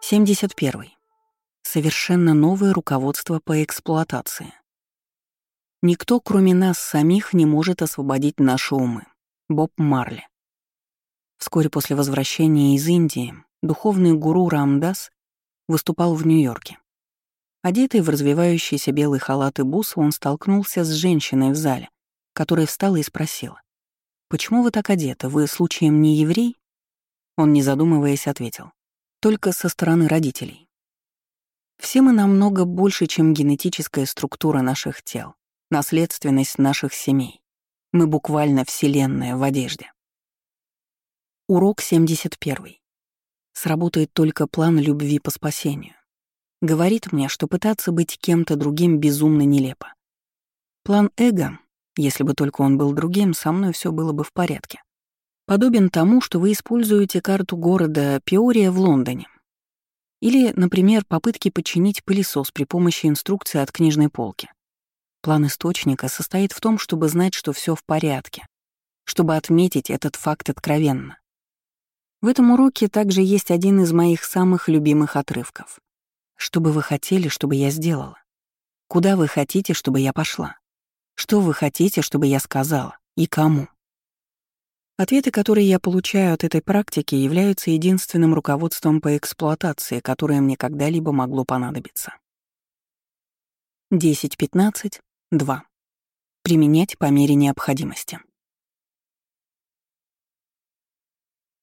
71. Совершенно новое руководство по эксплуатации. Никто, кроме нас самих, не может освободить наши умы. Боб Марли. Вскоре после возвращения из Индии духовный гуру Рамдас выступал в Нью-Йорке. Одетый в развивающийся белый халат и бусы, он столкнулся с женщиной в зале, которая встала и спросила: «Почему вы так одеты? Вы, случаем, не еврей?» Он, не задумываясь, ответил: «Только со стороны родителей». Все мы намного больше, чем генетическая структура наших тел, наследственность наших семей. Мы буквально вселенная в одежде. Урок 71. Сработает только план любви по спасению. Говорит мне, что пытаться быть кем-то другим безумно нелепо. План эго, если бы только он был другим, со мной все было бы в порядке. Подобен тому, что вы используете карту города Пиория в Лондоне. Или, например, попытки подчинить пылесос при помощи инструкции от книжной полки. План источника состоит в том, чтобы знать, что все в порядке, чтобы отметить этот факт откровенно. В этом уроке также есть один из моих самых любимых отрывков. Что бы вы хотели, чтобы я сделала? Куда вы хотите, чтобы я пошла? Что вы хотите, чтобы я сказала? И кому? Ответы, которые я получаю от этой практики, являются единственным руководством по эксплуатации, которое мне когда-либо могло понадобиться. 10.15.2. Применять по мере необходимости.